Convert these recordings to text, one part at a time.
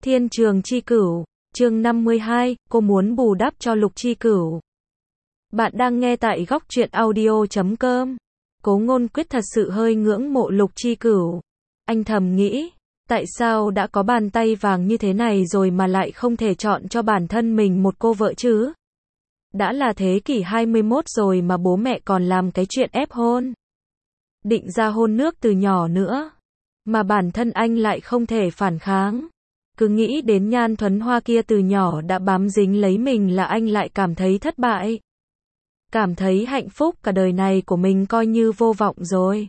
Thiên Trường Chi Cửu, chương 52, cô muốn bù đắp cho Lục Chi Cửu. Bạn đang nghe tại góc truyện audio.com. Cố Ngôn Quyết thật sự hơi ngưỡng mộ Lục Chi Cửu. Anh thầm nghĩ, tại sao đã có bàn tay vàng như thế này rồi mà lại không thể chọn cho bản thân mình một cô vợ chứ? Đã là thế kỷ 21 rồi mà bố mẹ còn làm cái chuyện ép hôn. Định ra hôn nước từ nhỏ nữa. Mà bản thân anh lại không thể phản kháng. Cứ nghĩ đến Nhan Thuấn Hoa kia từ nhỏ đã bám dính lấy mình là anh lại cảm thấy thất bại. Cảm thấy hạnh phúc cả đời này của mình coi như vô vọng rồi.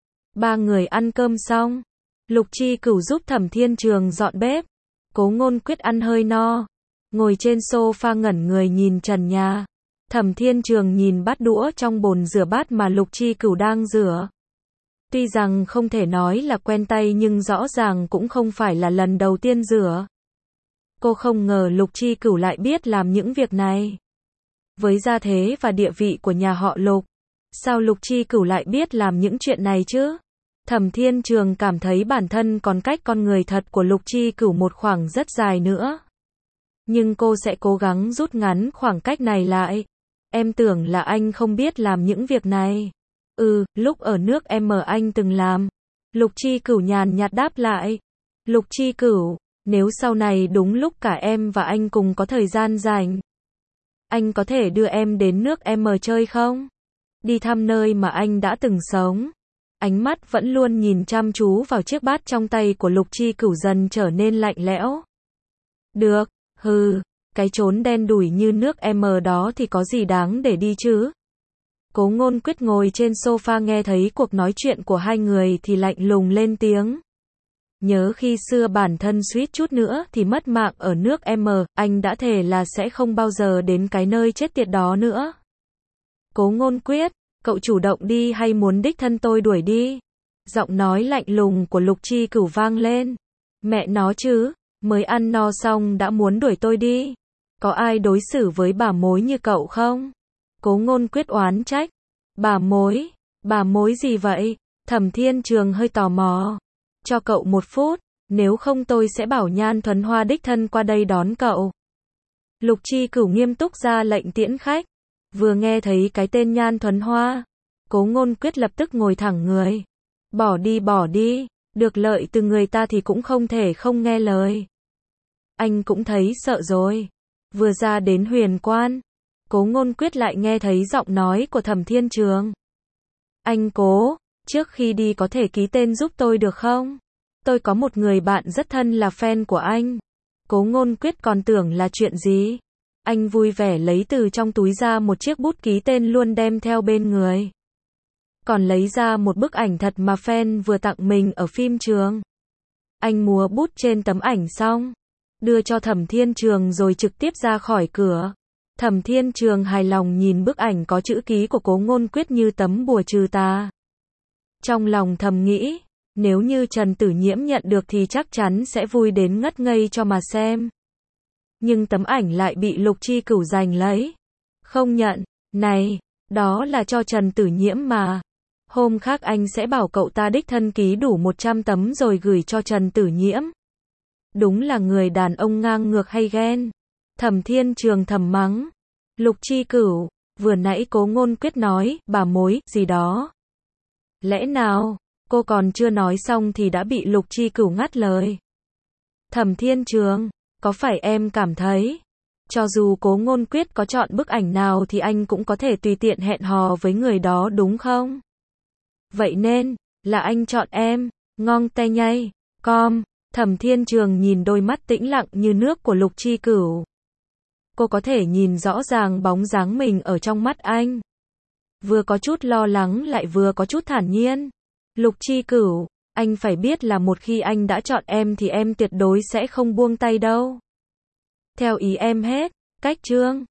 Ba người ăn cơm xong. Lục Chi Cửu giúp Thẩm Thiên Trường dọn bếp. Cố Ngôn Quyết ăn hơi no. Ngồi trên sofa ngẩn người nhìn trần nhà. Thẩm Thiên Trường nhìn bát đũa trong bồn rửa bát mà Lục Chi Cửu đang rửa. Tuy rằng không thể nói là quen tay nhưng rõ ràng cũng không phải là lần đầu tiên rửa. Cô không ngờ Lục Chi Cửu lại biết làm những việc này. Với gia thế và địa vị của nhà họ Lục, sao Lục Chi Cửu lại biết làm những chuyện này chứ? Thẩm Thiên Trường cảm thấy bản thân còn cách con người thật của Lục Chi Cửu một khoảng rất dài nữa. Nhưng cô sẽ cố gắng rút ngắn khoảng cách này lại. Em tưởng là anh không biết làm những việc này. Lúc ở nước em anh từng làm. Lục Chi Cửu nhàn nhạt đáp lại. Lục Chi Cửu, nếu sau này đúng lúc cả em và anh cùng có thời gian rảnh, anh có thể đưa em đến nước em chơi không? Đi thăm nơi mà anh đã từng sống. Ánh mắt vẫn luôn nhìn chăm chú vào chiếc bát trong tay của Lục Chi Cửu dần trở nên lạnh lẽo. Được, cái chốn đen đủi như nước em đó thì có gì đáng để đi chứ? Cố Ngôn Quyết ngồi trên sofa nghe thấy cuộc nói chuyện của hai người thì lạnh lùng lên tiếng. Nhớ khi xưa bản thân suýt chút nữa thì mất mạng ở nước M, anh đã thề là sẽ không bao giờ đến cái nơi chết tiệt đó nữa. Cố Ngôn Quyết, cậu chủ động đi hay muốn đích thân tôi đuổi đi? Giọng nói lạnh lùng của Lục Chi Cửu vang lên. Mẹ nó chứ, mới ăn no xong đã muốn đuổi tôi đi. Có ai đối xử với bà mối như cậu không? Cố Ngôn Quyết oán trách. Bà mối gì vậy? Thẩm Thiên Trường hơi tò mò. Cho cậu 1 phút, nếu không tôi sẽ bảo Nhan Thuấn Hoa đích thân qua đây đón cậu. Lục Chi Cửu nghiêm túc ra lệnh tiễn khách. Vừa nghe thấy cái tên Nhan Thuấn Hoa, Cố Ngôn Quyết lập tức ngồi thẳng người. Bỏ đi, được lợi từ người ta thì cũng không thể không nghe lời. Anh cũng thấy sợ rồi. Vừa ra đến Huyền Quan, Cố Ngôn Quyết lại nghe thấy giọng nói của Thẩm Thiên Trường. Anh Cố, trước khi đi có thể ký tên giúp tôi được không? Tôi có một người bạn rất thân là fan của anh. Cố Ngôn Quyết còn tưởng là chuyện gì. Anh vui vẻ lấy từ trong túi ra một chiếc bút ký tên luôn đem theo bên người. Còn lấy ra một bức ảnh thật mà fan vừa tặng mình ở phim trường. Anh múa bút trên tấm ảnh xong, đưa cho Thẩm Thiên Trường rồi trực tiếp ra khỏi cửa. Thẩm Thiên Trường hài lòng nhìn bức ảnh có chữ ký của Cố Ngôn Quyết như tấm bùa trừ tà. Trong lòng thầm nghĩ, nếu như Trần Tử Nhiễm nhận được thì chắc chắn sẽ vui đến ngất ngây cho mà xem. Nhưng tấm ảnh lại bị Lục Chi Cửu giành lấy. Không nhận, này, đó là cho Trần Tử Nhiễm mà. Hôm khác anh sẽ bảo cậu ta đích thân ký đủ 100 tấm rồi gửi cho Trần Tử Nhiễm. Đúng là người đàn ông ngang ngược hay ghen. Thẩm Thiên Trường thầm mắng. Lục Chi Cửu, vừa nãy Cố Ngôn Quyết nói, bà mối, gì đó. Lẽ nào, cô còn chưa nói xong thì đã bị Lục Chi Cửu ngắt lời. Thẩm Thiên Trường, có phải em cảm thấy, cho dù Cố Ngôn Quyết có chọn bức ảnh nào thì anh cũng có thể tùy tiện hẹn hò với người đó đúng không? Vậy nên, là anh chọn em, ngong tay nhây, com. Thẩm Thiên Trường nhìn đôi mắt tĩnh lặng như nước của Lục Chi Cửu. Cô có thể nhìn rõ ràng bóng dáng mình ở trong mắt anh. Vừa có chút lo lắng lại vừa có chút thản nhiên. Lục Chi Cửu, anh phải biết là một khi anh đã chọn em thì em tuyệt đối sẽ không buông tay đâu. Theo ý em hết, cách chương.